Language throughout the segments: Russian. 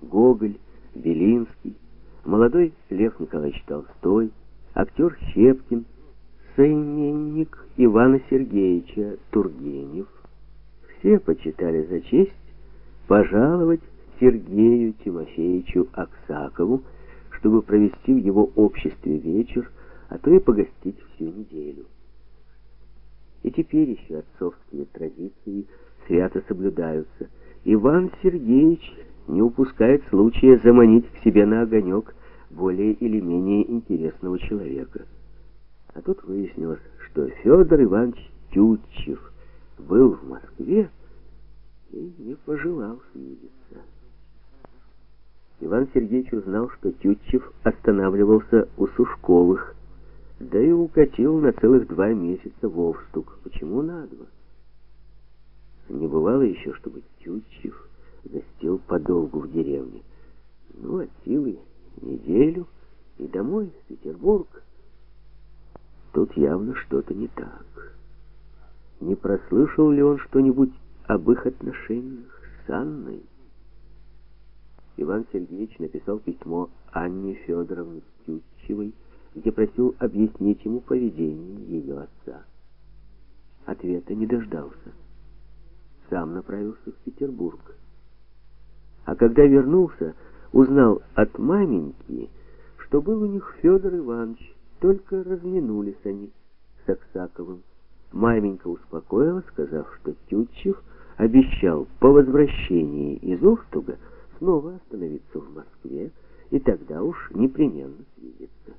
Гоголь, Белинский, молодой Лев Николаевич Толстой, актер Щепкин, современник Ивана Сергеевича Тургенев. Все почитали за честь пожаловать Сергею Тимофеевичу Аксакову, чтобы провести в его обществе вечер, а то и погостить всю неделю. И теперь еще отцовские традиции свято соблюдаются. Иван Сергеевич не упускает случая заманить к себе на огонек более или менее интересного человека. А тут выяснилось, что Федор Иванович Тютчев был в Москве и не пожелал свидеться. Иван Сергеевич узнал, что Тютчев останавливался у Сушковых, да и укатил на целых 2 месяца в Овстук. Почему на 2? Не бывало еще, чтобы Тютчев гостил подолгу в деревне. Ну, от силы неделю и домой, в Петербург. Тут явно что-то не так. Не прослышал ли он что-нибудь об их отношениях с Анной? Иван Сергеевич написал письмо Анне Федоровне Тютчевой, где просил объяснить ему поведение ее отца. Ответа не дождался. Сам направился в Петербург. А когда вернулся, узнал от маменьки, что был у них Федор Иванович, только разминулись они с Аксаковым. Маменька успокоила, сказав, что Тютчев обещал по возвращении из Овстуга снова остановиться в Москве, и тогда уж непременно свидеться.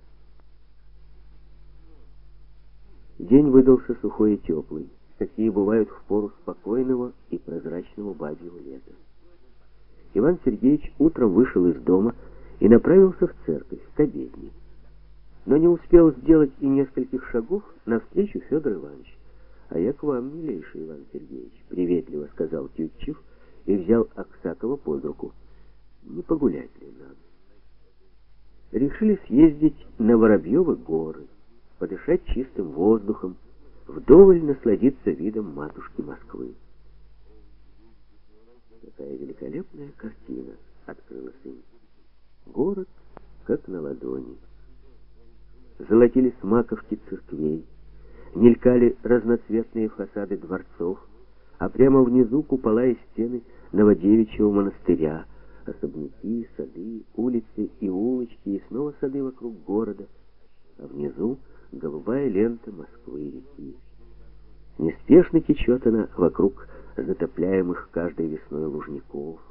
День выдался сухой и теплый, какие бывают в пору спокойного и прозрачного бабьего лета. Иван Сергеевич утром вышел из дома и направился в церковь, к обедне. Но не успел сделать и нескольких шагов навстречу Федор Иванович. «А я к вам, милейший Иван Сергеевич», — приветливо сказал Тютчев и взял Аксакова под руку. «Не погулять ли нам?» Решили съездить на Воробьевы горы, подышать чистым воздухом, вдоволь насладиться видом матушки Москвы. Какая великолепная картина открылась им. Город как на ладони. Золотились маковки церквей, мелькали разноцветные фасады дворцов, а прямо внизу купола и стены Новодевичьего монастыря, особняки, сады, улицы и улочки, и снова сады вокруг города, а внизу голубая лента Москвы-реки. Неспешно течет она вокруг затопляемых каждой весной лужников.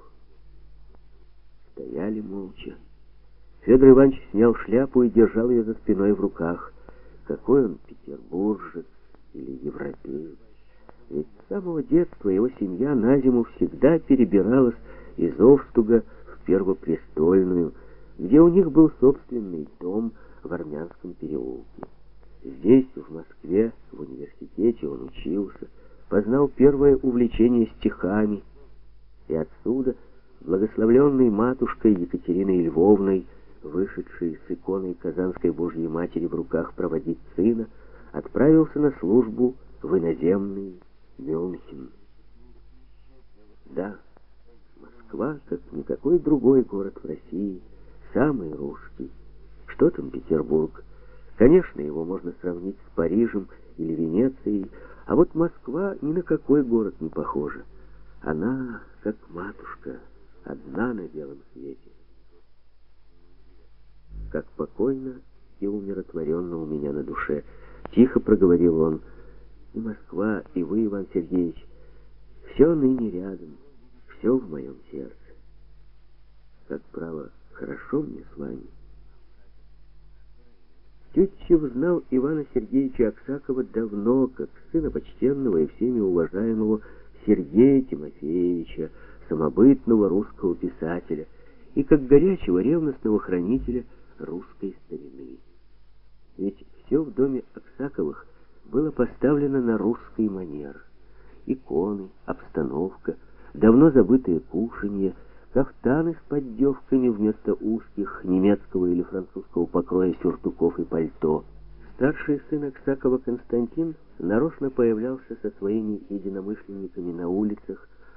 Стояли молча. Федор Иванович снял шляпу и держал ее за спиной в руках. Какой он петербуржец или европеец. Ведь с самого детства его семья на зиму всегда перебиралась из Овстуга в Первопрестольную, где у них был собственный дом в Армянском переулке. Здесь, в Москве, в университете он учился, познал первое увлечение стихами, и отсюда, благословленный матушкой Екатериной Львовной, вышедший с иконой Казанской Божьей Матери в руках проводить сына, отправился на службу в иноземный Мюнхен. Да, Москва, как никакой другой город в России, самый русский. Что там Петербург? Конечно, его можно сравнить с Парижем или Венецией, а вот Москва ни на какой город не похожа. Она, как матушка, одна на белом свете. Как покойно и умиротворенно у меня на душе, тихо проговорил он. И Москва, и вы, Иван Сергеевич, все ныне рядом, все в моем сердце. Как право, хорошо мне с вами. Тютчев знал Ивана Сергеевича Аксакова давно, как сына почтенного и всеми уважаемого Сергея Тимофеевича, самобытного русского писателя, и как горячего ревностного хранителя русской старины. Ведь все в доме Аксаковых было поставлено на русский манер. Иконы, обстановка, давно забытые кушанья, кафтаны с поддевками вместо узких немецкого или французского покроя сюртуков и пальто. Старший сын Аксакова Константин нарочно появлялся со своими единомышленниками на улицах,